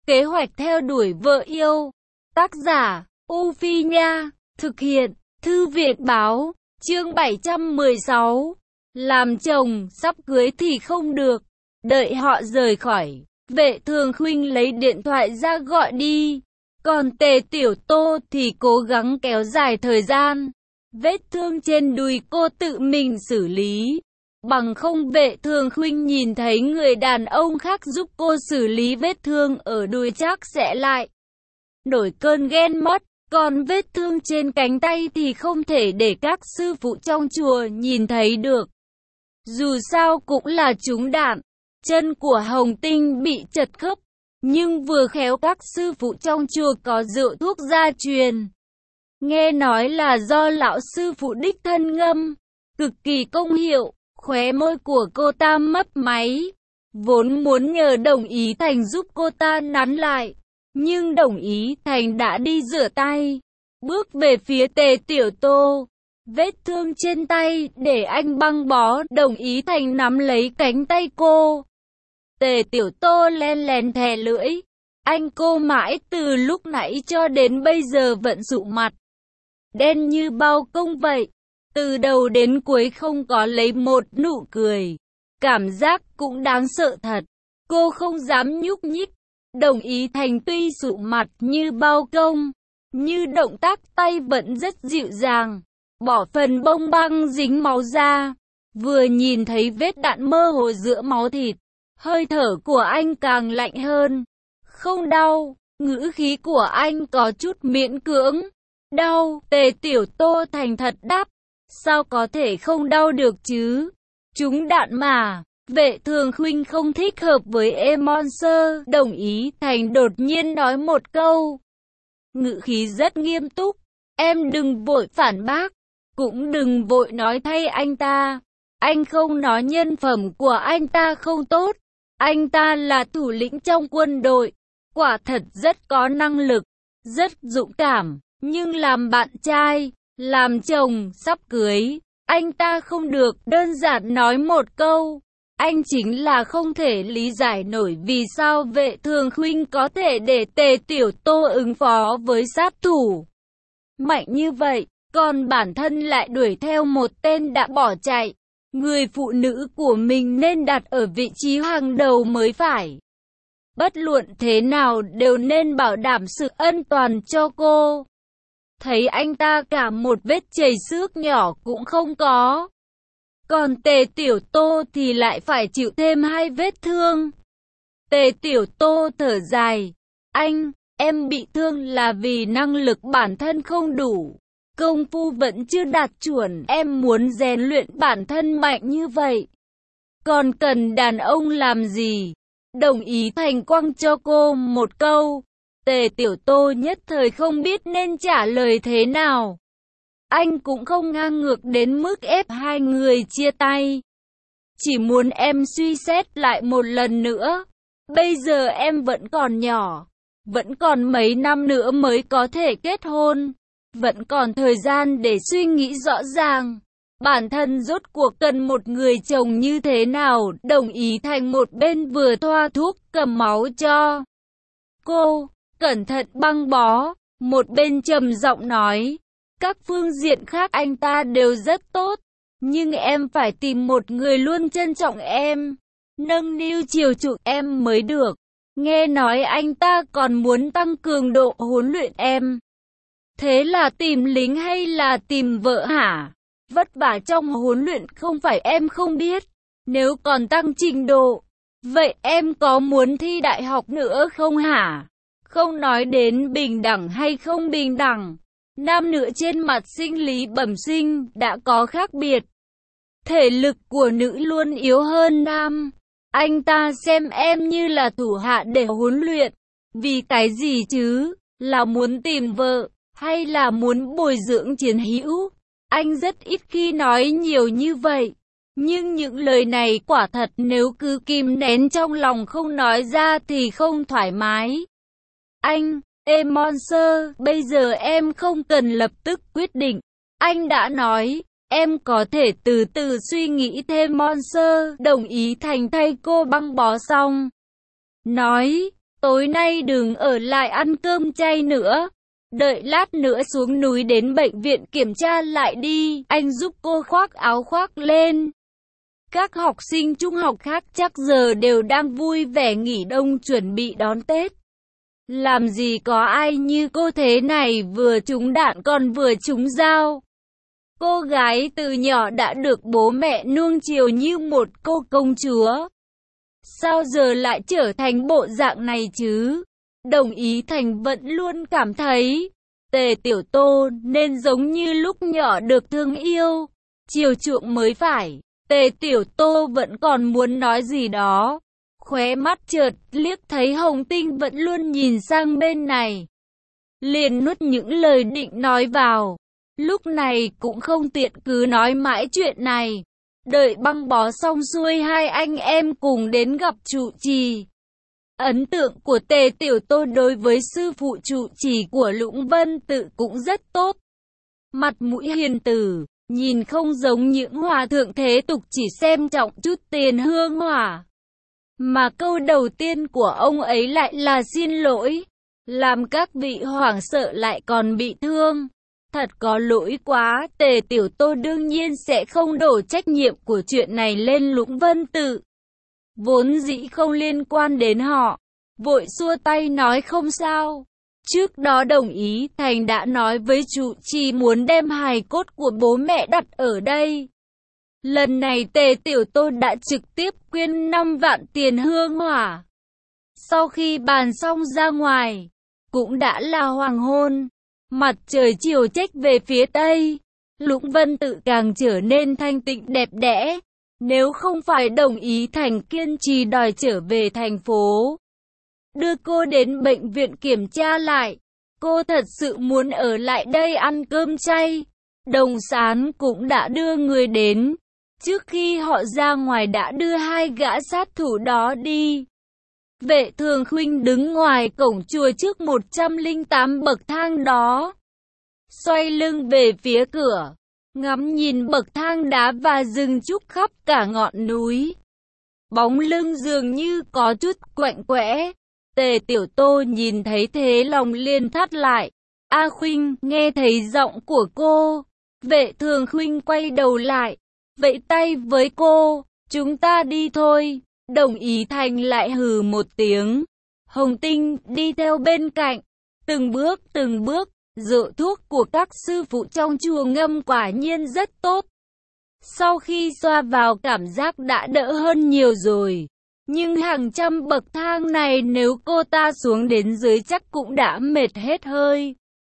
Kế hoạch theo đuổi vợ yêu. Tác giả, U Phi Nha. Thực hiện, Thư viện Báo. Chương 716. Làm chồng, sắp cưới thì không được. Đợi họ rời khỏi, Vệ Thường Khuynh lấy điện thoại ra gọi đi. Còn Tề Tiểu Tô thì cố gắng kéo dài thời gian. Vết thương trên đùi cô tự mình xử lý. Bằng không Vệ Thường Khuynh nhìn thấy người đàn ông khác giúp cô xử lý vết thương ở đùi chắc sẽ lại nổi cơn ghen mất. Còn vết thương trên cánh tay thì không thể để các sư phụ trong chùa nhìn thấy được. Dù sao cũng là trúng đạn. Chân của Hồng Tinh bị chật khớp. Nhưng vừa khéo các sư phụ trong chùa có rượu thuốc gia truyền. Nghe nói là do lão sư phụ đích thân ngâm. Cực kỳ công hiệu. Khóe môi của cô ta mấp máy. Vốn muốn nhờ Đồng Ý Thành giúp cô ta nắn lại. Nhưng Đồng Ý Thành đã đi rửa tay. Bước về phía Tề Tiểu Tô. Vết thương trên tay để anh băng bó. Đồng Ý Thành nắm lấy cánh tay cô. Tề Tiểu Tô len lén thè lưỡi. Anh cô mãi từ lúc nãy cho đến bây giờ vẫn sụ mặt. Đen như bao công vậy. Từ đầu đến cuối không có lấy một nụ cười. Cảm giác cũng đáng sợ thật. Cô không dám nhúc nhích. Đồng Ý Thành tuy sụ mặt như bao công, như động tác tay vẫn rất dịu dàng. Bỏ phần bông băng dính máu ra. Vừa nhìn thấy vết đạn mơ hồ giữa máu thịt. Hơi thở của anh càng lạnh hơn. Không đau. Ngữ khí của anh có chút miễn cưỡng. Đau. Tề Tiểu Tô thành thật đáp. Sao có thể không đau được chứ? Trúng đạn mà. Vệ Thường Khuynh không thích hợp với Emonser. Đồng Ý Thành đột nhiên nói một câu. Ngữ khí rất nghiêm túc. Em đừng vội phản bác. Cũng đừng vội nói thay anh ta. Anh không nói nhân phẩm của anh ta không tốt. Anh ta là thủ lĩnh trong quân đội. Quả thật rất có năng lực. Rất dũng cảm. Nhưng làm bạn trai, làm chồng, sắp cưới, anh ta không được. Đơn giản nói một câu. Anh chính là không thể lý giải nổi vì sao Vệ Thường Khuynh có thể để Tề Tiểu Tô ứng phó với sát thủ mạnh như vậy, còn bản thân lại đuổi theo một tên đã bỏ chạy. Người phụ nữ của mình nên đặt ở vị trí hàng đầu mới phải. Bất luận thế nào đều nên bảo đảm sự an toàn cho cô. Thấy anh ta cả một vết chảy xước nhỏ cũng không có. Còn Tề Tiểu Tô thì lại phải chịu thêm 2 vết thương. Tề Tiểu Tô thở dài. Em bị thương là vì năng lực bản thân không đủ. Công phu vẫn chưa đạt chuẩn. Em muốn rèn luyện bản thân mạnh như vậy. Còn cần đàn ông làm gì? Đồng Ý Thành quăng cho cô một câu. Tề Tiểu Tô nhất thời không biết nên trả lời thế nào. Anh cũng không ngang ngược đến mức ép hai người chia tay. Chỉ muốn em suy xét lại một lần nữa. Bây giờ em vẫn còn nhỏ. Vẫn còn mấy năm nữa mới có thể kết hôn. Vẫn còn thời gian để suy nghĩ rõ ràng. Bản thân rốt cuộc cần một người chồng như thế nào. Đồng Ý Thành một bên vừa thoa thuốc cầm máu cho cô, cẩn thận băng bó. Một bên trầm giọng nói. Các phương diện khác anh ta đều rất tốt. Nhưng em phải tìm một người luôn trân trọng em, nâng niu chiều chuộng em mới được. Nghe nói anh ta còn muốn tăng cường độ huấn luyện em. Thế là tìm lính hay là tìm vợ hả? Vất vả trong huấn luyện không phải em không biết. Nếu còn tăng trình độ, vậy em có muốn thi đại học nữa không hả? Không nói đến bình đẳng hay không bình đẳng. Nam nữ trên mặt sinh lý bẩm sinh đã có khác biệt. Thể lực của nữ luôn yếu hơn nam. Anh ta xem em như là thủ hạ để huấn luyện. Vì cái gì chứ? Là muốn tìm vợ, hay là muốn bồi dưỡng chiến hữu? Anh rất ít khi nói nhiều như vậy. Nhưng những lời này quả thật nếu cứ kìm nén trong lòng không nói ra thì không thoải mái. Emonser, bây giờ em không cần lập tức quyết định. Anh đã nói, em có thể từ từ suy nghĩ thêm. Monster Đồng Ý Thành thay cô băng bó xong nói, tối nay đừng ở lại ăn cơm chay nữa. Đợi lát nữa xuống núi đến bệnh viện kiểm tra lại đi. Anh giúp cô khoác áo khoác lên. Các học sinh trung học khác chắc giờ đều đang vui vẻ nghỉ đông chuẩn bị đón Tết. Làm gì có ai như cô thế này, vừa trúng đạn còn vừa trúng dao. Cô gái từ nhỏ đã được bố mẹ nuông chiều như một cô công chúa. Sao giờ lại trở thành bộ dạng này chứ? Đồng Ý Thành vẫn luôn cảm thấy Tề Tiểu Tô nên giống như lúc nhỏ được thương yêu, chiều chuộng mới phải. Tề Tiểu Tô vẫn còn muốn nói gì đó. Khóe mắt chợt liếc thấy Hồng Tinh vẫn luôn nhìn sang bên này. Liền nuốt những lời định nói vào. Lúc này cũng không tiện cứ nói mãi chuyện này. Đợi băng bó xong xuôi hai anh em cùng đến gặp trụ trì. Ấn tượng của Tề Tiểu Tô đối với sư phụ trụ trì của Lũng Vân Tự cũng rất tốt. Mặt mũi hiền từ, nhìn không giống những hòa thượng thế tục chỉ xem trọng chút tiền hương hỏa. Mà câu đầu tiên của ông ấy lại là xin lỗi, làm các vị hoảng sợ lại còn bị thương. Thật có lỗi quá. Tề Tiểu Tô đương nhiên sẽ không đổ trách nhiệm của chuyện này lên Lũng Vân Tự. Vốn dĩ không liên quan đến họ. Vội xua tay nói không sao. Trước đó Đồng Ý Thành đã nói với trụ trì muốn đem hài cốt của bố mẹ đặt ở đây. Lần này Tề Tiểu Tô đã trực tiếp quyên 5 vạn tiền hương hỏa. Sau khi bàn xong ra ngoài, cũng đã là hoàng hôn. Mặt trời chiều chếch về phía tây, Lũng Vân Tự càng trở nên thanh tịnh đẹp đẽ. Nếu không phải Đồng Ý Thành kiên trì đòi trở về thành phố, đưa cô đến bệnh viện kiểm tra lại, cô thật sự muốn ở lại đây ăn cơm chay. Đồng Sán cũng đã đưa người đến. Trước khi họ ra ngoài đã đưa hai gã sát thủ đó đi. Vệ Thường Khuynh đứng ngoài cổng chùa trước 108 bậc thang đó, xoay lưng về phía cửa, ngắm nhìn bậc thang đá và rừng trúc khắp cả ngọn núi. Bóng lưng dường như có chút quạnh quẽ. Tề Tiểu Tô nhìn thấy thế lòng liền thắt lại. A Khuynh, nghe thấy giọng của cô. Vệ Thường Khuynh quay đầu lại, vẫy tay với cô, chúng ta đi thôi. Đồng Ý Thành lại hừ một tiếng. Hồng Tinh đi theo bên cạnh, từng bước, rượu thuốc của các sư phụ trong chùa ngâm quả nhiên rất tốt. Sau khi xoa vào cảm giác đã đỡ hơn nhiều rồi. Nhưng hàng trăm bậc thang này nếu cô ta xuống đến dưới chắc cũng đã mệt hết hơi.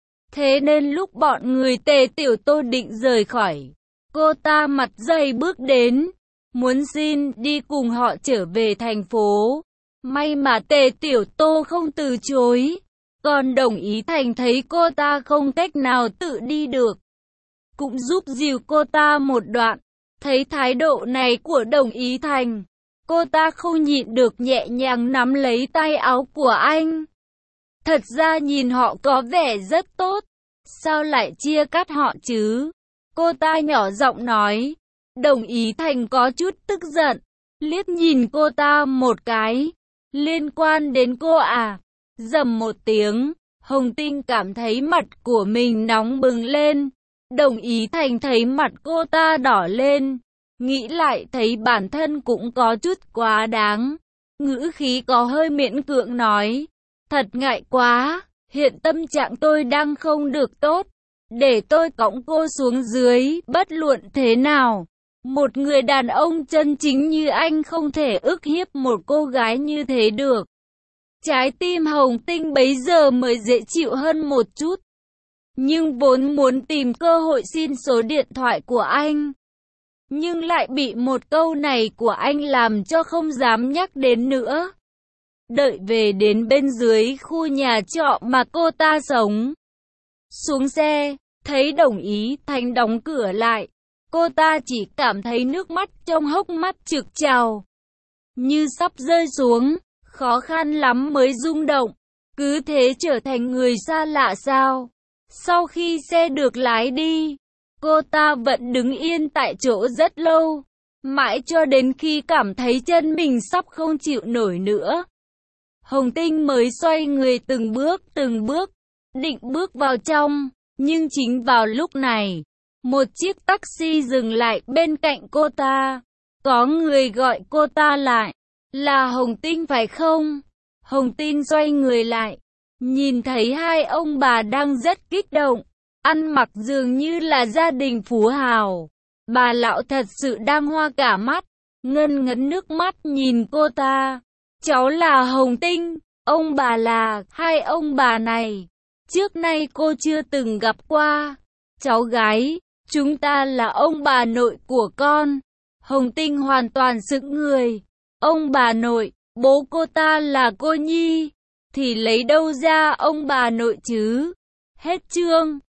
Thế nên lúc bọn người Tề Tiểu Tô định rời khỏi, cô ta mặt dày bước đến, muốn xin đi cùng họ trở về thành phố. May mà Tề Tiểu Tô không từ chối. Còn Đồng Ý Thành thấy cô ta không cách nào tự đi được, cũng giúp dìu cô ta một đoạn. Thấy thái độ này của Đồng Ý Thành, cô ta không nhịn được nhẹ nhàng nắm lấy tay áo của anh. Thật ra nhìn họ có vẻ rất tốt, sao lại chia cắt họ chứ? Cô ta nhỏ giọng nói. Đồng Ý Thành có chút tức giận, liếc nhìn cô ta một cái. Liên quan đến cô à? Rầm một tiếng, Hồng Tinh cảm thấy mặt của mình nóng bừng lên. Đồng Ý Thành thấy mặt cô ta đỏ lên, nghĩ lại thấy bản thân cũng có chút quá đáng. Ngữ khí có hơi miễn cưỡng nói, thật ngại quá, hiện tâm trạng tôi đang không được tốt. Để tôi cõng cô xuống dưới, bất luận thế nào. Một người đàn ông chân chính như anh không thể ức hiếp một cô gái như thế được. Trái tim Hồng Tinh bấy giờ mới dễ chịu hơn một chút. Nhưng vốn muốn tìm cơ hội xin số điện thoại của anh, nhưng lại bị một câu này của anh làm cho không dám nhắc đến nữa. Đợi về đến bên dưới khu nhà trọ mà cô ta sống, xuống xe, thấy Đồng Ý Thành đóng cửa lại, cô ta chỉ cảm thấy nước mắt trong hốc mắt trực trào, như sắp rơi xuống, khó khăn lắm mới rung động, cứ thế trở thành người xa lạ sao? Sau khi xe được lái đi, cô ta vẫn đứng yên tại chỗ rất lâu, mãi cho đến khi cảm thấy chân mình sắp không chịu nổi nữa. Hồng Tinh mới xoay người từng bước, định bước vào trong, nhưng chính vào lúc này, một chiếc taxi dừng lại bên cạnh cô ta. Có người gọi cô ta lại, là Hồng Tinh phải không? Hồng Tinh xoay người lại, nhìn thấy hai ông bà đang rất kích động, ăn mặc dường như là gia đình phú hào. Bà lão thật sự đang hoa cả mắt, ngân ngấn nước mắt nhìn cô ta. Cháu là Hồng Tinh, ông bà là, hai ông bà này, trước nay cô chưa từng gặp qua. Cháu gái, chúng ta là ông bà nội của con. Hồng Tinh hoàn toàn sững người. Ông bà nội, bố cô ta là cô Nhi, thì lấy đâu ra ông bà nội chứ? Hết chương.